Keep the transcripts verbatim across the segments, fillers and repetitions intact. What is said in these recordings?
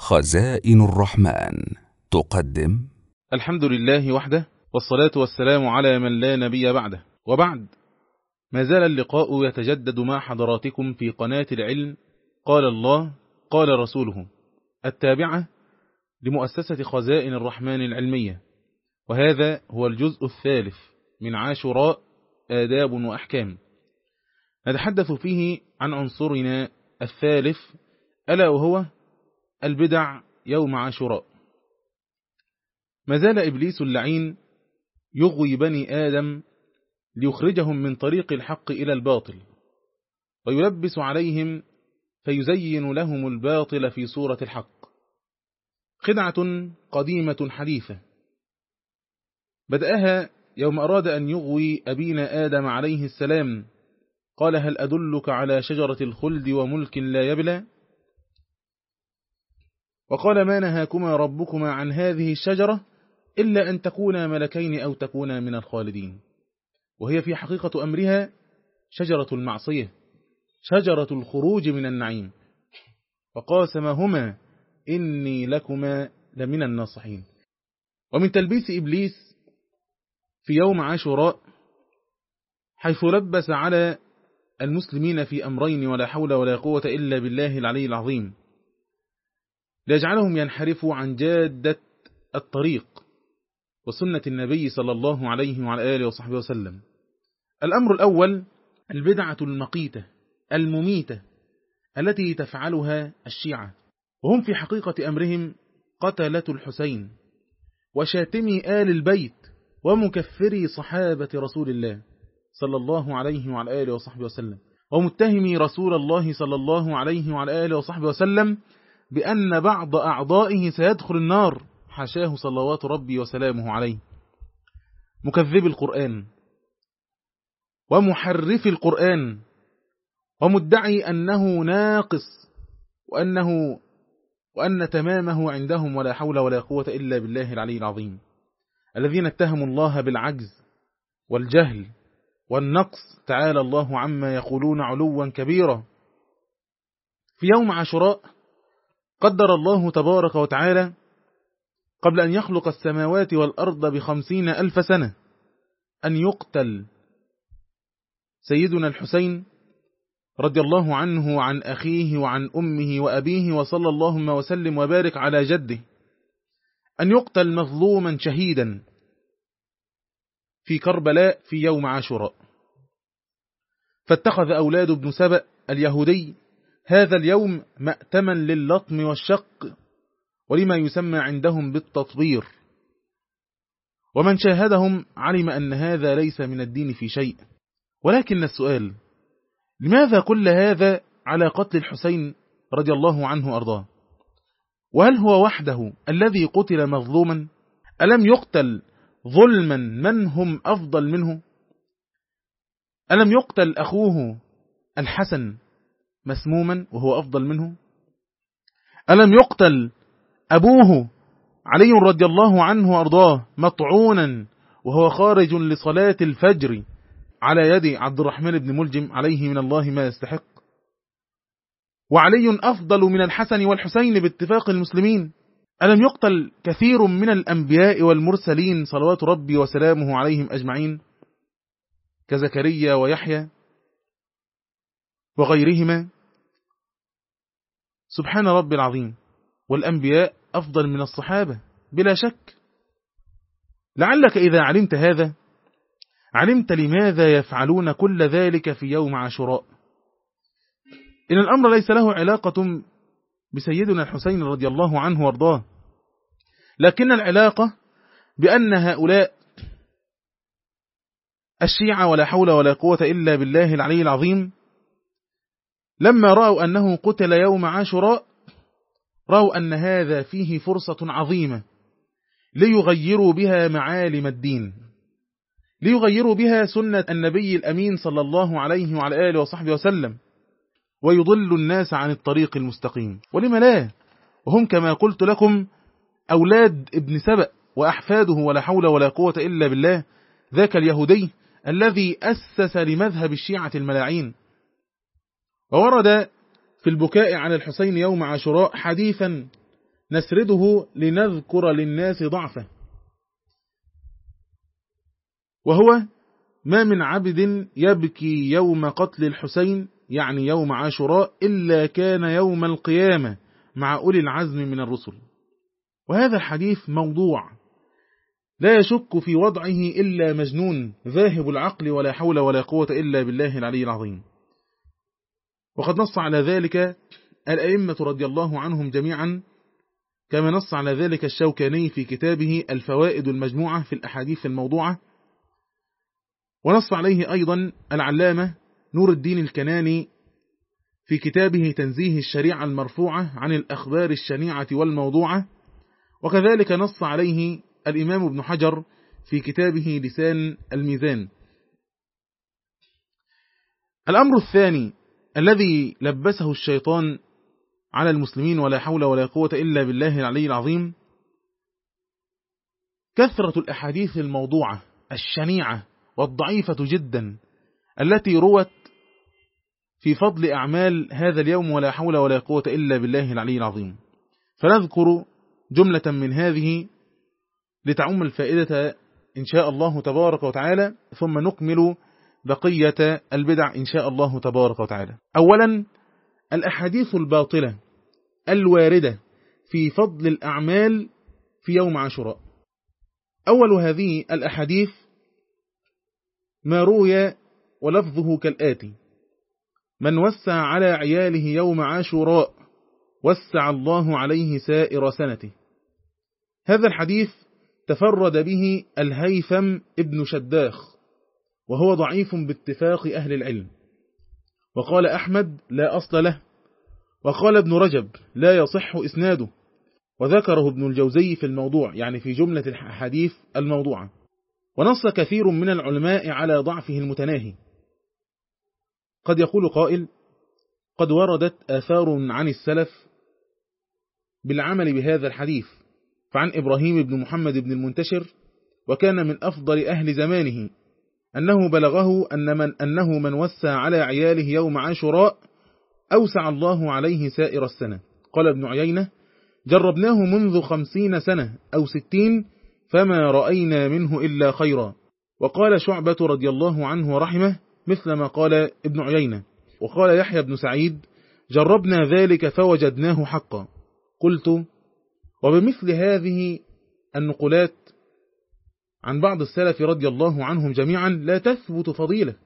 خزائن الرحمن تقدم. الحمد لله وحده، والصلاة والسلام على من لا نبي بعده، وبعد. ما زال اللقاء يتجدد مع حضراتكم في قناة العلم قال الله قال رسوله التابعة لمؤسسة خزائن الرحمن العلمية، وهذا هو الجزء الثالث من عاشوراء آداب وأحكام. نتحدث فيه عن عنصرنا الثالث، ألا وهو البدع يوم عاشوراء. ما زال إبليس اللعين يغوي بني آدم ليخرجهم من طريق الحق إلى الباطل، ويلبس عليهم فيزين لهم الباطل في صورة الحق. خدعة قديمة حديثة بدأها يوم أراد أن يغوي أبينا آدم عليه السلام، قال: هل أدلك على شجرة الخلد وملك لا يبلى؟ وقال: ما نهاكما ربكما عن هذه الشجرة إلا أن تكونا ملكين أو تكونا من الخالدين. وهي في حقيقة أمرها شجرة المعصية، شجرة الخروج من النعيم. وقاسمهما إني لكما لمن الناصحين. ومن تلبيس إبليس في يوم عاشوراء حيث لبس على المسلمين في أمرين ولا حول ولا قوة إلا بالله العلي العظيم، ليجعلهم ينحرفوا عن جادة الطريق وسنة النبي صلى الله عليه وعلى آله وصحبه وسلم. الأمر الأول البدعة المقيتة المميتة التي تفعلها الشيعة، وهم في حقيقة أمرهم قتلة الحسين وشاتمي آل البيت ومكفري صحابة رسول الله صلى الله عليه وعلى آله وصحبه وسلم، ومتهمي رسول الله صلى الله عليه وعلى آله وصحبه وسلم بأن بعض أعضائه سيدخل النار، حاشاه صلوات ربي وسلامه عليه. مكذب القرآن ومحرف القرآن ومدعي أنه ناقص وأنه وأن تمامه عندهم ولا حول ولا قوة إلا بالله العلي العظيم، الذين اتهموا الله بالعجز والجهل والنقص، تعالى الله عما يقولون علوا كبيرا. في يوم عاشوراء قدر الله تبارك وتعالى قبل أن يخلق السماوات والأرض بخمسين ألف سنة أن يقتل سيدنا الحسين رضي الله عنه وعن أخيه وعن أمه وأبيه، وصلى اللهم وسلم وبارك على جده، أن يقتل مظلوما شهيدا في كربلاء في يوم عاشوراء. فاتخذ أولاد ابن سبأ اليهودي هذا اليوم مأتما للطم والشق ولما يسمى عندهم بالتطبير، ومن شاهدهم علم أن هذا ليس من الدين في شيء. ولكن السؤال: لماذا كل هذا على قتل الحسين رضي الله عنه أرضاه؟ وهل هو وحده الذي قتل مظلوما؟ ألم يقتل ظلما من هم أفضل منه؟ ألم يقتل أخوه الحسن مسموما وهو أفضل منه؟ ألم يقتل أبوه علي رضي الله عنه وأرضاه مطعونا وهو خارج لصلاة الفجر على يد عبد الرحمن بن ملجم عليه من الله ما يستحق؟ وعلي أفضل من الحسن والحسين باتفاق المسلمين. ألم يقتل كثير من الأنبياء والمرسلين صلوات ربي وسلامه عليهم أجمعين كزكريا ويحيى وغيرهما؟ سبحان ربي العظيم. والأنبياء أفضل من الصحابة بلا شك. لعلك إذا علمت هذا علمت لماذا يفعلون كل ذلك في يوم عاشوراء. إن الأمر ليس له علاقة بسيدنا الحسين رضي الله عنه وارضاه، لكن العلاقة بأن هؤلاء الشيعة ولا حول ولا قوة إلا بالله العلي العظيم لما رأوا أنه قتل يوم عاشوراء رأوا أن هذا فيه فرصة عظيمة ليغيروا بها معالم الدين، ليغيروا بها سنة النبي الأمين صلى الله عليه وعلى آله وصحبه وسلم، ويضل الناس عن الطريق المستقيم. ولم لا؟ وهم كما قلت لكم أولاد ابن سبأ وأحفاده ولا حول ولا قوة إلا بالله، ذاك اليهودي الذي أسس لمذهب الشيعة الملاعين. وورد في البكاء على الحسين يوم عاشوراء حديثا نسرده لنذكر للناس ضعفه، وهو ما من عبد يبكي يوم قتل الحسين يعني يوم عاشوراء إلا كان يوم القيامة مع أولي العزم من الرسل. وهذا الحديث موضوع لا يشك في وضعه إلا مجنون ذاهب العقل، ولا حول ولا قوة إلا بالله العلي العظيم. وقد نص على ذلك الأئمة رضي الله عنهم جميعا، كما نص على ذلك الشوكاني في كتابه الفوائد المجموعة في الأحاديث الموضوعة، ونص عليه أيضا العلامة نور الدين الكناني في كتابه تنزيه الشريعة المرفوعة عن الأخبار الشنيعة والموضوعة، وكذلك نص عليه الإمام ابن حجر في كتابه لسان الميزان. الأمر الثاني الذي لبسه الشيطان على المسلمين ولا حول ولا قوة إلا بالله العلي العظيم كثرة الأحاديث الموضوعة الشنيعة والضعيفة جدا التي روت في فضل أعمال هذا اليوم ولا حول ولا قوة إلا بالله العلي العظيم. فنذكر جملة من هذه لتعم الفائدة إن شاء الله تبارك وتعالى، ثم نكمل بقية البدع إن شاء الله تبارك وتعالى. أولا الأحاديث الباطلة الواردة في فضل الأعمال في يوم عاشوراء. أول هذه الأحاديث ما روي ولفظه كالآتي: من وسع على عياله يوم عاشوراء وسع الله عليه سائر سنته. هذا الحديث تفرد به الهيثم ابن شداخ، وهو ضعيف باتفاق أهل العلم، وقال أحمد لا أصل له، وقال ابن رجب لا يصح إسناده، وذكره ابن الجوزي في الموضوع يعني في جملة الحديث الموضوعة. ونص كثير من العلماء على ضعفه المتناهي. قد يقول قائل: قد وردت آثار عن السلف بالعمل بهذا الحديث، فعن إبراهيم بن محمد بن المنتشر وكان من أفضل أهل زمانه أنه بلغه أن من أنه من وسع على عياله يوم عاشوراء أوسع الله عليه سائر السنة. قال ابن عيينة: جربناه منذ خمسين سنة أو ستين فما رأينا منه إلا خيرا. وقال شعبة رضي الله عنه ورحمه مثل ما قال ابن عيينة. وقال يحيى بن سعيد: جربنا ذلك فوجدناه حقا. قلت: وبمثل هذه النقولات عن بعض السلف رضي الله عنهم جميعا لا تثبت فضيلة.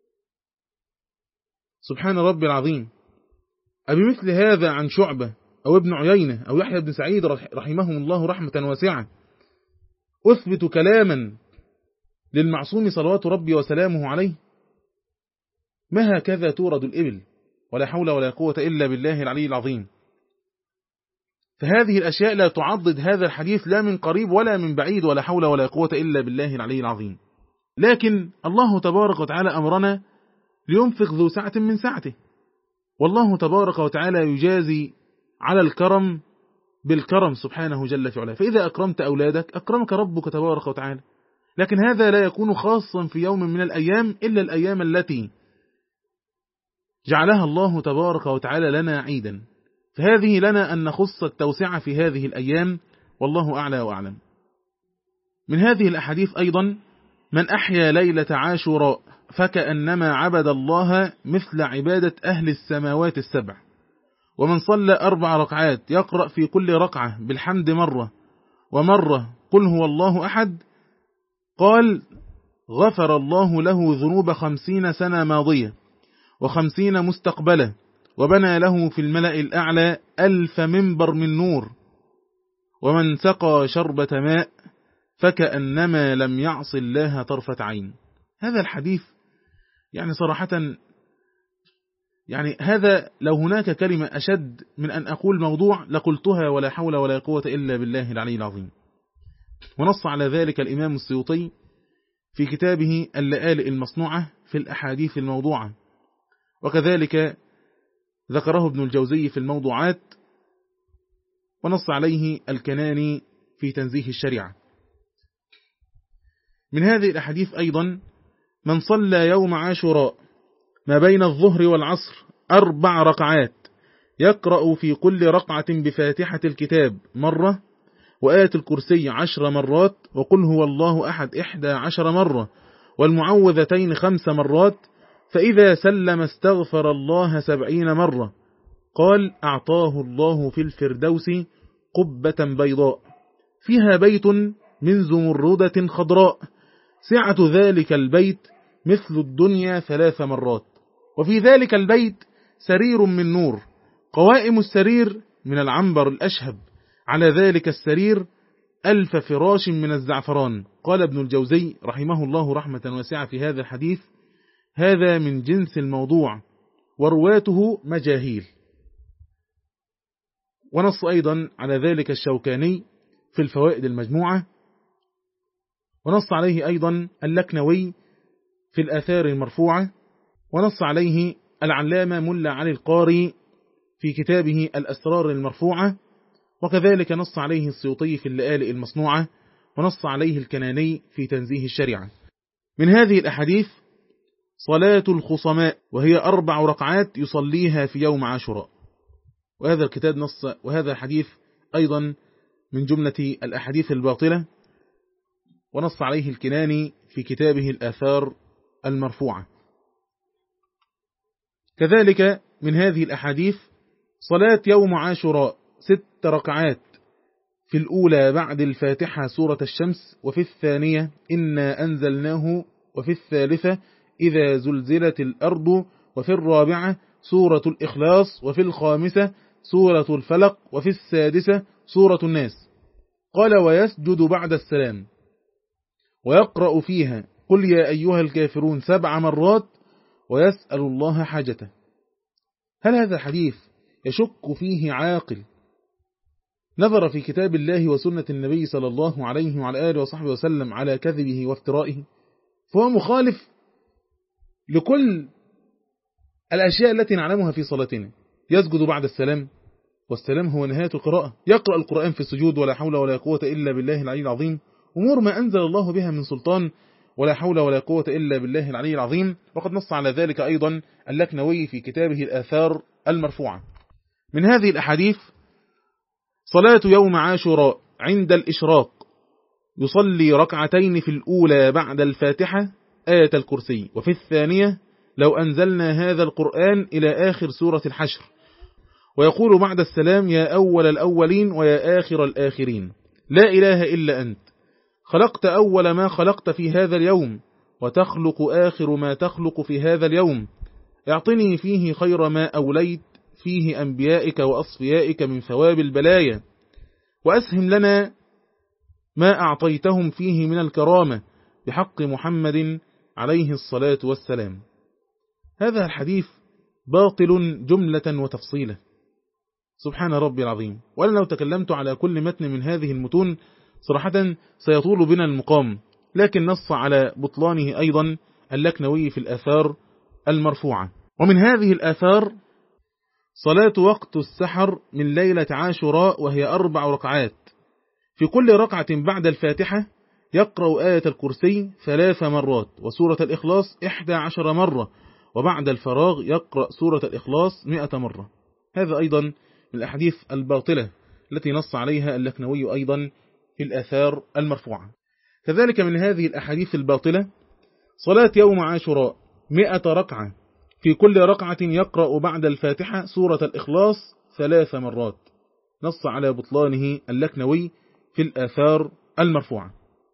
سبحان ربي العظيم. أبمثل هذا عن شعبة أو ابن عيينة أو يحيى بن سعيد رحمهم الله رحمة واسعة أثبت كلاما للمعصوم صلوات ربي وسلامه عليه؟ ما هكذا تورد الإبل، ولا حول ولا قوة إلا بالله العلي العظيم. فهذه الأشياء لا تعضد هذا الحديث لا من قريب ولا من بعيد، ولا حول ولا قوة إلا بالله العلي العظيم. لكن الله تبارك وتعالى أمرنا لينفق ذو سعة من سعته، والله تبارك وتعالى يجازي على الكرم بالكرم سبحانه جل في علاه. فإذا أكرمت أولادك أكرمك ربك تبارك وتعالى. لكن هذا لا يكون خاصا في يوم من الأيام إلا الأيام التي جعلها الله تبارك وتعالى لنا عيدا، فهذه لنا أن نخص التوسعة في هذه الأيام، والله أعلى وأعلم. من هذه الأحاديث أيضا: من أحيا ليلة عاشوراء فكأنما عبد الله مثل عبادة أهل السماوات السبع، ومن صلى أربع ركعات يقرأ في كل ركعة بالحمد مرة ومرة قل هو الله أحد، قال غفر الله له ذنوب خمسين سنة ماضية وخمسين مستقبلة، وبنى له في الملأ الأعلى ألف منبر من نور، ومن سقى شربة ماء فكأنما لم يعص الله طرفة عين. هذا الحديث يعني صراحة يعني هذا لو هناك كلمة أشد من أن أقول موضوع لقلتها، ولا حول ولا قوة إلا بالله العلي العظيم. ونص على ذلك الإمام السيوطي في كتابه اللآلئ المصنوعة في الأحاديث الموضوعة، وكذلك ذكره ابن الجوزي في الموضوعات، ونص عليه الكناني في تنزيه الشريعة. من هذه الأحاديث أيضا: من صلى يوم عاشوراء ما بين الظهر والعصر أربع ركعات يقرأ في كل ركعة بفاتحة الكتاب مرة، وآية الكرسي عشر مرات، وقل هو الله أحد إحدى عشر مرة، والمعوذتين خمس مرات، فإذا سلم استغفر الله سبعين مرة. قال: أعطاه الله في الفردوس قبة بيضاء فيها بيت من زمردة خضراء، سعة ذلك البيت مثل الدنيا ثلاث مرات، وفي ذلك البيت سرير من نور، قوائم السرير من العنبر الأشهب، على ذلك السرير ألف فراش من الزعفران. قال ابن الجوزي رحمه الله رحمة واسعة في هذا الحديث: هذا من جنس الموضوع ورواته مجاهيل. ونص أيضا على ذلك الشوكاني في الفوائد المجموعة، ونص عليه أيضا اللكنوي في الآثار المرفوعة، ونص عليه العلامة ملا علي القاري في كتابه الأسرار المرفوعة، وكذلك نص عليه السيوطي في اللآلئ المصنوعة، ونص عليه الكناني في تنزيه الشريعة. من هذه الأحاديث صلاة الخصماء، وهي أربع ركعات يصليها في يوم عاشوراء، وهذا الكتاب نص وهذا الحديث أيضا من جملة الأحاديث الباطلة، ونص عليه الكناني في كتابه الآثار المرفوعة. كذلك من هذه الأحاديث صلاة يوم عاشوراء ست ركعات، في الأولى بعد الفاتحة سورة الشمس، وفي الثانية إنا أنزلناه، وفي الثالثة إذا زلزلت الأرض، وفي الرابعة سورة الإخلاص، وفي الخامسة سورة الفلق، وفي السادسة سورة الناس. قال: ويسجد بعد السلام، ويقرأ فيها قل يا أيها الكافرون سبع مرات، ويسأل الله حاجته. هل هذا الحديث يشك فيه عاقل نظر في كتاب الله وسنة النبي صلى الله عليه وعلى آله وصحبه وسلم على كذبه وافترائه؟ فهو مخالف لكل الأشياء التي نعلمها في صلاتنا. يسجد بعد السلام، والسلام هو نهاية القراءة. يقرأ القرآن في السجود، ولا حول ولا قوة إلا بالله العلي العظيم، أمور ما أنزل الله بها من سلطان، ولا حول ولا قوة إلا بالله العلي العظيم. وقد نص على ذلك أيضا اللكنوي في كتابه الآثار المرفوعة. من هذه الأحاديث صلاة يوم عاشوراء عند الإشراق، يصلي ركعتين في الأولى بعد الفاتحة آية الكرسي، وفي الثانية لو أنزلنا هذا القرآن إلى آخر سورة الحشر، ويقول بعد السلام يا أول الأولين ويا آخر الآخرين، لا إله إلا أنت، خلقت أول ما خلقت في هذا اليوم، وتخلق آخر ما تخلق في هذا اليوم، اعطني فيه خير ما أوليت فيه أنبيائك وأصفيائك من ثواب البلايا، وأسهم لنا ما أعطيتهم فيه من الكرامة بحق محمد عليه الصلاة والسلام. هذا الحديث باطل جملة وتفصيلا، سبحان ربي العظيم. وأنا لو تكلمت على كل متن من هذه المتون صراحة سيطول بنا المقام، لكن نص على بطلانه أيضا اللكنوي في الآثار المرفوعة. ومن هذه الآثار صلاة وقت السحر من ليلة عاشوراء، وهي أربع ركعات، في كل ركعة بعد الفاتحة يقرأ آية الكرسي ثلاث مرات، وسورة الإخلاص إحدى عشر مرة، وبعد الفراغ يقرأ سورة الإخلاص مئة مرة. هذا أيضا من الأحاديث الباطلة التي نص عليها اللكنوي أيضا في الآثار المرفوعة. كذلك من هذه الأحاديث الباطلة صلاة يوم عاشوراء مئة ركعة، في كل ركعة يقرأ بعد الفاتحة سورة الإخلاص ثلاث مرات، نص على بطلانه اللكنوي في الآثار المرفوعة.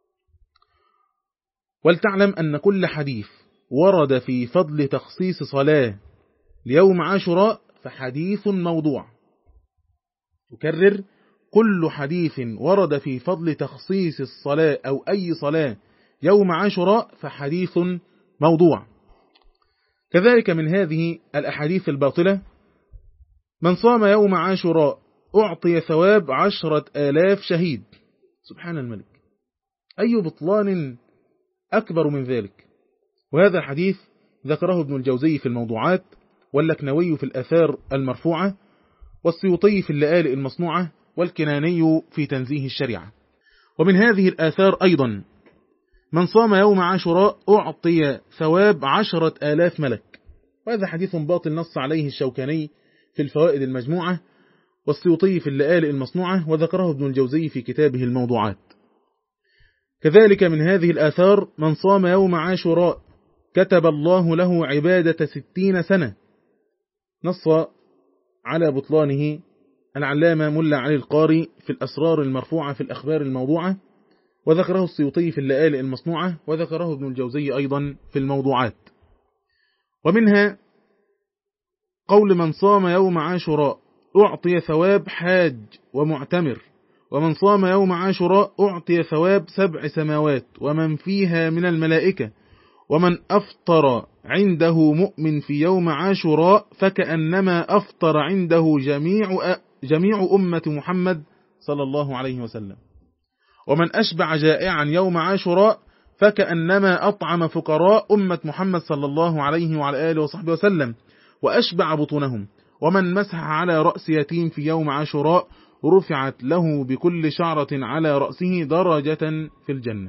ولتعلم أن كل حديث ورد في فضل تخصيص صلاة ليوم عاشوراء فحديث موضوع. تكرر: كل حديث ورد في فضل تخصيص الصلاة أو أي صلاة يوم عاشوراء فحديث موضوع. كذلك من هذه الأحاديث الباطلة من صام يوم عاشوراء أعطي ثواب عشرة آلاف شهيد. سبحان الملك، أي بطلان أكبر من ذلك. وهذا الحديث ذكره ابن الجوزي في الموضوعات، واللكنوي في الآثار المرفوعة، والسيوطي في اللآلئ المصنوعة، والكناني في تنزيه الشريعة. ومن هذه الآثار أيضا من صام يوم عاشوراء أعطي ثواب عشرة آلاف ملك، وهذا حديث باطل نص عليه الشوكاني في الفوائد المجموعة، والسيوطي في اللآلئ المصنوعة، وذكره ابن الجوزي في كتابه الموضوعات. كذلك من هذه الآثار من صام يوم عاشوراء كتب الله له عبادة ستين سنة، نص على بطلانه العلامة ملا علي القاري في الأسرار المرفوعة في الأخبار الموضوعة، وذكره السيوطي في اللآلئ المصنوعة، وذكره ابن الجوزي أيضا في الموضوعات. ومنها قول من صام يوم عاشوراء أعطي ثواب حاج ومعتمر، ومن صام يوم عاشوراء أعطي ثواب سبع سماوات ومن فيها من الملائكة، ومن أفطر عنده مؤمن في يوم عاشوراء فكأنما أفطر عنده جميع جميع أمة محمد صلى الله عليه وسلم، ومن أشبع جائعا يوم عاشوراء فكأنما أطعم فقراء أمة محمد صلى الله عليه وعلى آله وصحبه وسلم وأشبع بطونهم، ومن مسح على رأس يتيم في يوم عاشوراء رفعت له بكل شعرة على رأسه درجة في الجنة.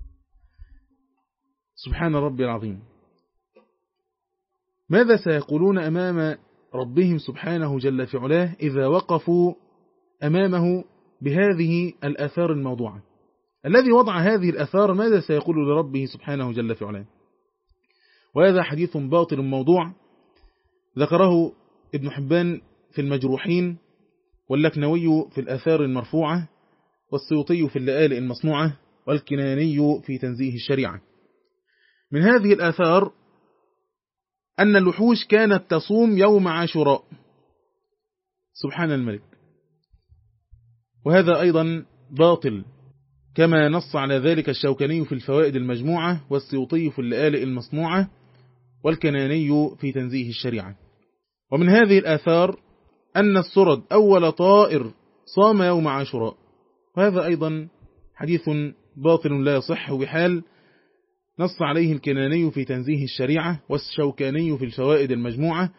سبحان ربي العظيم. ماذا سيقولون أمام ربهم سبحانه جل في علاه إذا وقفوا أمامه بهذه الآثار الموضوعة؟ الذي وضع هذه الآثار ماذا سيقول لربه سبحانه جل في علاه؟ وهذا حديث باطل موضوع ذكره ابن حبان في المجروحين، واللكنوي في الآثار المرفوعة، والسيوطي في اللآلئ المصنوعة، والكناني في تنزيه الشريعة. من هذه الآثار أن الوحوش كانت تصوم يوم عاشوراء، سبحان الملك، وهذا أيضا باطل كما نص على ذلك الشوكاني في الفوائد المجموعة، والسيوطي في اللآلئ المصنوعة، والكناني في تنزيه الشريعة. ومن هذه الآثار أن السرد أول طائر صام يوم عاشوراء، وهذا أيضا حديث باطل لا يصح بحال، نص عليه الكناني في تنزيه الشريعة، والشوكاني في الفوائد المجموعة،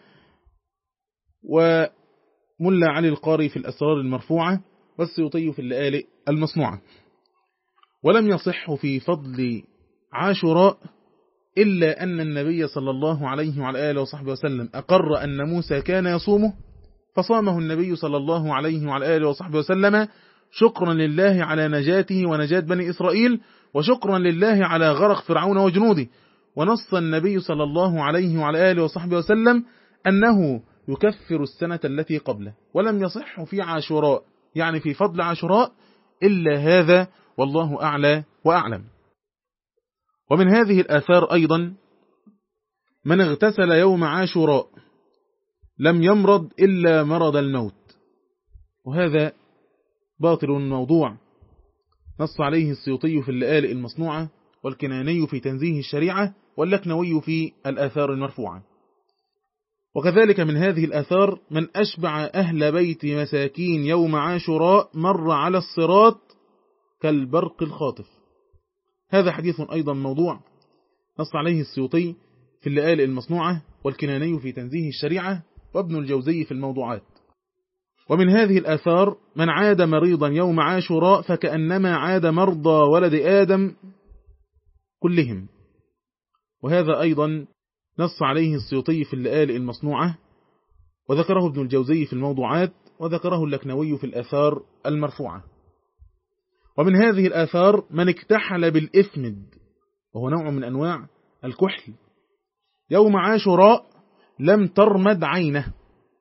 وملا علي القاري في الأسرار المرفوعة، والسيوطي في اللآلئ المصنوعة. ولم يصح في فضل عاشوراء إلا أن النبي صلى الله عليه وعلى آله وصحبه وسلم أقر أن موسى كان يصومه فصامه النبي صلى الله عليه وعلى آله وصحبه وسلم شكرا لله على نجاته ونجاة بني إسرائيل، وشكرا لله على غرق فرعون وجنوده. ونص النبي صلى الله عليه وعلى آله وصحبه وسلم أنه يكفر السنة التي قبله. ولم يصح في عاشوراء يعني في فضل عاشوراء إلا هذا، والله أعلى وأعلم. ومن هذه الآثار أيضا من اغتسل يوم عاشوراء لم يمرض إلا مرض الموت، وهذا باطل موضوع نص عليه السيوطي في اللآلئ المصنوعة، والكناني في تنزيه الشريعة، واللكنوي في الآثار المرفوعة. وكذلك من هذه الآثار من أشبع أهل بيت مساكين يوم عاشوراء مر على الصراط كالبرق الخاطف، هذا حديث أيضا موضوع نص عليه السيوطي في اللآلئ المصنوعة، والكناني في تنزيه الشريعة، وابن الجوزي في الموضوعات. ومن هذه الآثار من عاد مريضا يوم عاشوراء فكأنما عاد مرضى ولد آدم كلهم، وهذا أيضا نص عليه السيوطي في اللآلئ المصنوعة، وذكره ابن الجوزي في الموضوعات، وذكره اللكنوي في الآثار المرفوعة. ومن هذه الآثار من اكتحل بالإثمد، وهو نوع من أنواع الكحل، يوم عاشوراء لم ترمد عينه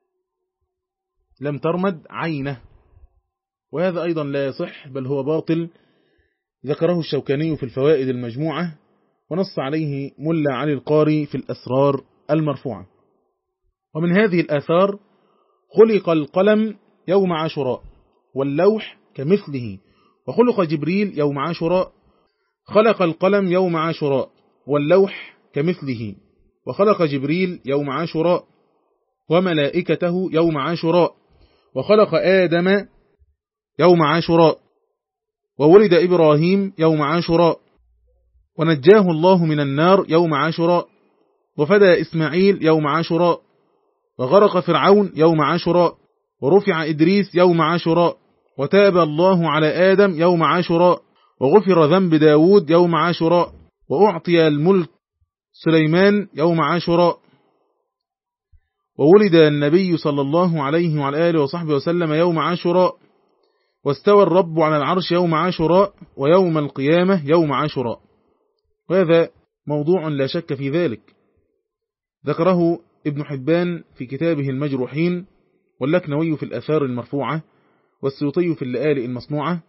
لم ترمد عينه وهذا أيضا لا يصح بل هو باطل، ذكره الشوكاني في الفوائد المجموعة، ونص عليه ملا علي القاري في الأسرار المرفوعة. ومن هذه الآثار خلق القلم يوم عاشوراء واللوح كمثله، وخلق جبريل يوم عاشوراء، خلق القلم يوم عاشوراء واللوح كمثله، وخلق جبريل يوم عاشوراء وملائكته يوم عاشوراء، وخلق آدم يوم عاشوراء، وولد إبراهيم يوم عاشوراء، ونجاه الله من النار يوم عاشوراء، وفدى إسماعيل يوم عاشوراء، وغرق فرعون يوم عاشوراء، ورفع إدريس يوم عاشوراء، وتاب الله على آدم يوم عاشوراء، وغفر ذنب داود يوم عاشوراء، وأعطي الملك سليمان يوم عاشوراء. وولد النبي صلى الله عليه وعلى آله وصحبه وسلم يوم عاشوراء، واستوى الرب على العرش يوم عاشوراء، ويوم القيامة يوم عاشوراء. وهذا موضوع لا شك في ذلك، ذكره ابن حبان في كتابه المجروحين، واللكنوي في الآثار المرفوعة، والسيوطي في اللآلئ المصنوعة،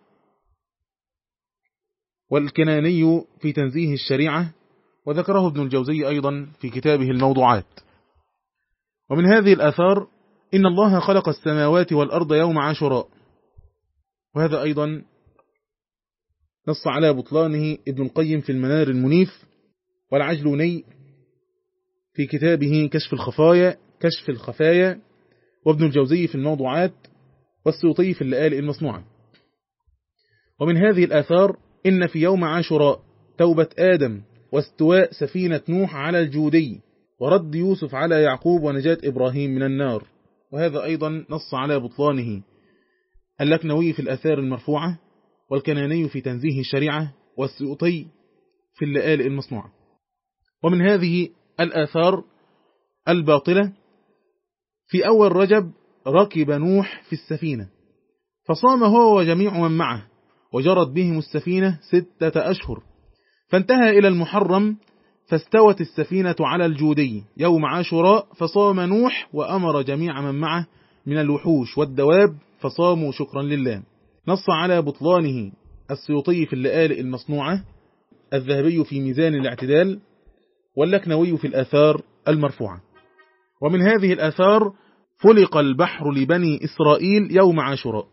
والكناني في تنزيه الشريعة، وذكره ابن الجوزي أيضا في كتابه الموضوعات. ومن هذه الآثار إن الله خلق السماوات والأرض يوم عاشوراء، وهذا أيضا نص على بطلانه ابن القيم في المنار المنيف، والعجلوني في كتابه كشف الخفايا كشف الخفايا وابن الجوزي في الموضوعات، والسيوطي في اللآلئ المصنوعة. ومن هذه الآثار إن في يوم عاشوراء توبة آدم، واستواء سفينة نوح على الجودي، ورد يوسف على يعقوب، ونجاة إبراهيم من النار. وهذا أيضا نص على بطلانه اللكنوي في الآثار المرفوعة، والكناني في تنزيه الشريعة، والسيوطي في اللآلئ المصنوعة. ومن هذه الآثار الباطلة في أول رجب ركب نوح في السفينة، فصام هو وجميع من معه، وجرت بهم السفينة ستة أشهر، فانتهى إلى المحرم، فاستوت السفينة على الجودي يوم عاشوراء، فصام نوح وأمر جميع من معه من الوحوش والدواب، فصاموا شكرا لله. نص على بطلانه السيوطي في اللآلئ المصنوعة، الذهبي في ميزان الاعتدال، واللكنوي في الآثار المرفوعة. ومن هذه الآثار فلق البحر لبني إسرائيل يوم عاشوراء،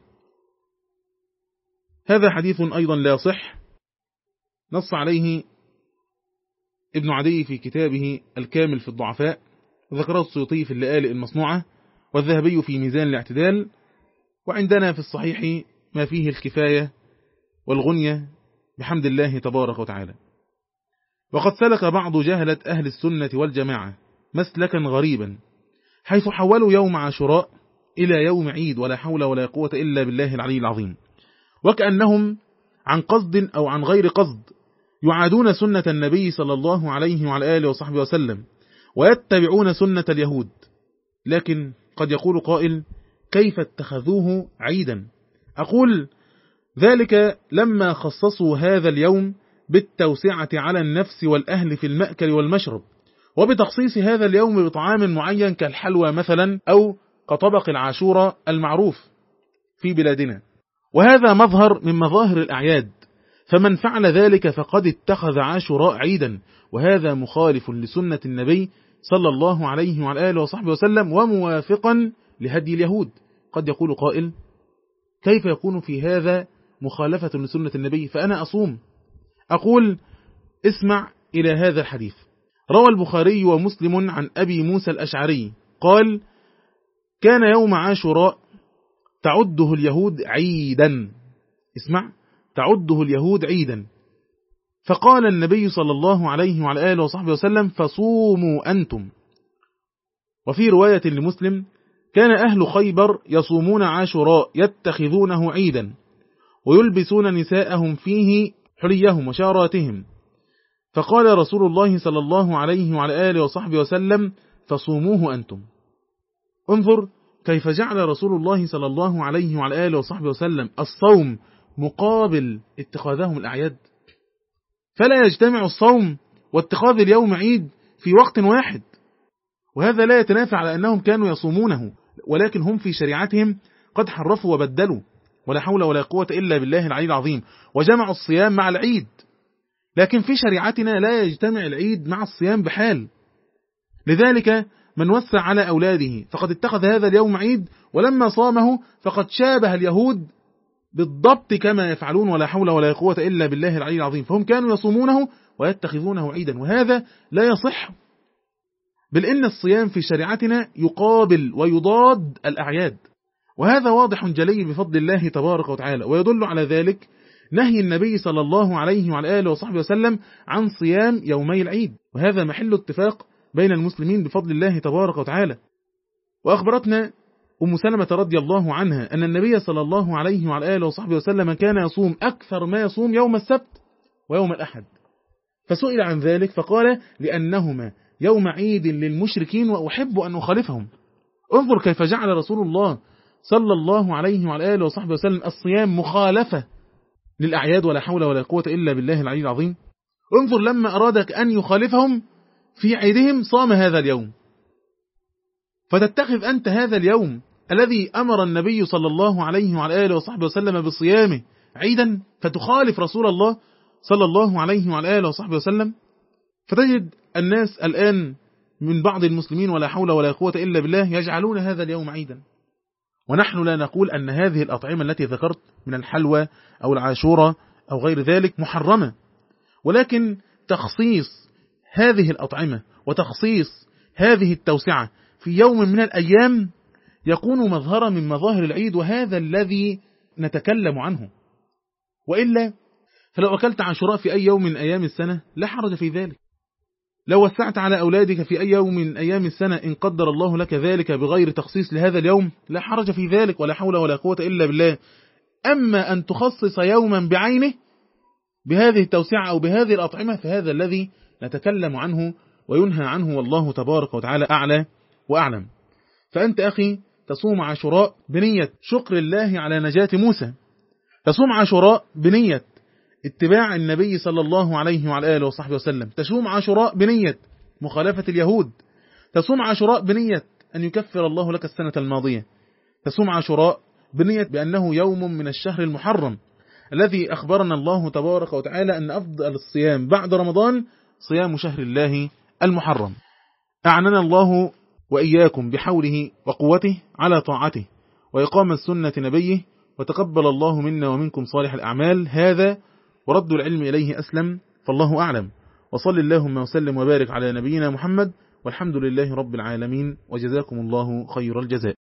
هذا حديث أيضا لا صح، نص عليه ابن عدي في كتابه الكامل في الضعفاء، وذكره السيوطي في اللآلئ المصنوعة، والذهبي في ميزان الاعتدال. وعندنا في الصحيح ما فيه الكفاية والغنية بحمد الله تبارك وتعالى. وقد سلك بعض جهلة أهل السنة والجماعة مسلكا غريبا، حيث حولوا يوم عاشوراء إلى يوم عيد، ولا حول ولا قوة إلا بالله العلي العظيم، وكأنهم عن قصد أو عن غير قصد يعادون سنة النبي صلى الله عليه وعلى آله وصحبه وسلم، ويتبعون سنة اليهود. لكن قد يقول قائل: كيف اتخذوه عيدا؟ أقول: ذلك لما خصصوا هذا اليوم بالتوسعة على النفس والأهل في المأكل والمشرب، وبتخصيص هذا اليوم بطعام معين كالحلوى مثلا، أو كطبق العاشورة المعروف في بلادنا، وهذا مظهر من مظاهر الأعياد، فمن فعل ذلك فقد اتخذ عاشوراء عيدا، وهذا مخالف لسنة النبي صلى الله عليه وعلى آله وصحبه وسلم، وموافقا لهدي اليهود. قد يقول قائل: كيف يكون في هذا مخالفة لسنة النبي فأنا أصوم؟ أقول: اسمع إلى هذا الحديث. روى البخاري ومسلم عن أبي موسى الأشعري قال: كان يوم عاشوراء تعده اليهود عيدا، اسمع، تعده اليهود عيدا، فقال النبي صلى الله عليه وعلى آله وصحبه وسلم: فصوموا أنتم. وفي رواية لمسلم: كان أهل خيبر يصومون عاشوراء يتخذونه عيدا، ويلبسون نساءهم فيه حليهم وشاراتهم، فقال رسول الله صلى الله عليه وعلى آله وصحبه وسلم: فصوموه أنتم. انظر كيف جعل رسول الله صلى الله عليه وعلى آله وصحبه وسلم الصوم مقابل اتخاذهم الأعياد، فلا يجتمع الصوم واتخاذ اليوم عيد في وقت واحد، وهذا لا يتنافى على أنهم كانوا يصومونه، ولكن هم في شريعتهم قد حرفوا وبدلوا، ولا حول ولا قوة إلا بالله العلي العظيم، وجمعوا الصيام مع العيد. لكن في شريعتنا لا يجتمع العيد مع الصيام بحال، لذلك من وسع على أولاده فقد اتخذ هذا اليوم عيد، ولما صامه فقد شابه اليهود بالضبط كما يفعلون، ولا حول ولا قوة إلا بالله العلي العظيم، فهم كانوا يصومونه ويتخذونه عيدا، وهذا لا يصح، بل إن الصيام في شريعتنا يقابل ويضاد الأعياد، وهذا واضح جلي بفضل الله تبارك وتعالى. ويدل على ذلك نهي النبي صلى الله عليه وعلى آله وصحبه وسلم عن صيام يومي العيد، وهذا محل اتفاق بين المسلمين بفضل الله تبارك وتعالى. وأخبرتنا أم سلمة رضي الله عنها أن النبي صلى الله عليه وعلى آله وصحبه وسلم كان يصوم أكثر ما يصوم يوم السبت ويوم الأحد، فسئل عن ذلك فقال: لأنهما يوم عيد للمشركين وأحب أن أخالفهم. انظر كيف جعل رسول الله صلى الله عليه وعلى آله وصحبه وسلم الصيام مخالفة للأعياد، ولا حول ولا قوة إلا بالله العلي العظيم. انظر لما أرادك أن يخالفهم في عيدهم صام هذا اليوم، فتتخذ أنت هذا اليوم الذي أمر النبي صلى الله عليه وعلى آله وصحبه وسلم بصيامه عيدا، فتخالف رسول الله صلى الله عليه وعلى آله وصحبه وسلم. فتجد الناس الآن من بعض المسلمين ولا حول ولا قوة إلا بالله يجعلون هذا اليوم عيدا، ونحن لا نقول أن هذه الأطعمة التي ذكرت من الحلوى أو العاشورة أو غير ذلك محرمة، ولكن تخصيص هذه الأطعمة وتخصيص هذه التوسعة في يوم من الأيام يكون مظهرا من مظاهر العيد، وهذا الذي نتكلم عنه. وإلا فلو أكلت عاشوراء في أي يوم من أيام السنة لا حرج في ذلك، لو وسعت على أولادك في أي يوم من أيام السنة إن قدر الله لك ذلك بغير تخصيص لهذا اليوم لا حرج في ذلك، ولا حول ولا قوة إلا بالله. أما أن تخصص يوما بعينه بهذه التوسعة أو بهذه الأطعمة فهذا الذي نتكلم عنه وينهى عنه، والله تبارك وتعالى أعلى وأعلم. فأنت أخي تصوم عاشوراء بنية شكر الله على نجاة موسى، تصوم عاشوراء بنية اتباع النبي صلى الله عليه وعلى آله وصحبه وسلم، تصوم عاشوراء بنية مخالفة اليهود، تصوم عاشوراء بنية أن يكفر الله لك السنة الماضية، تصوم عاشوراء بنية بأنه يوم من الشهر المحرم الذي أخبرنا الله تبارك وتعالى أن أفضل الصيام بعد رمضان صيام شهر الله المحرم. أعننا الله وإياكم بحوله وقوته على طاعته وإقامة سنة نبيه، وتقبل الله منا ومنكم صالح الأعمال. هذا ورد العلم إليه أسلم، فالله أعلم. وصل اللهم وسلم وبارك على نبينا محمد، والحمد لله رب العالمين، وجزاكم الله خير الجزاء.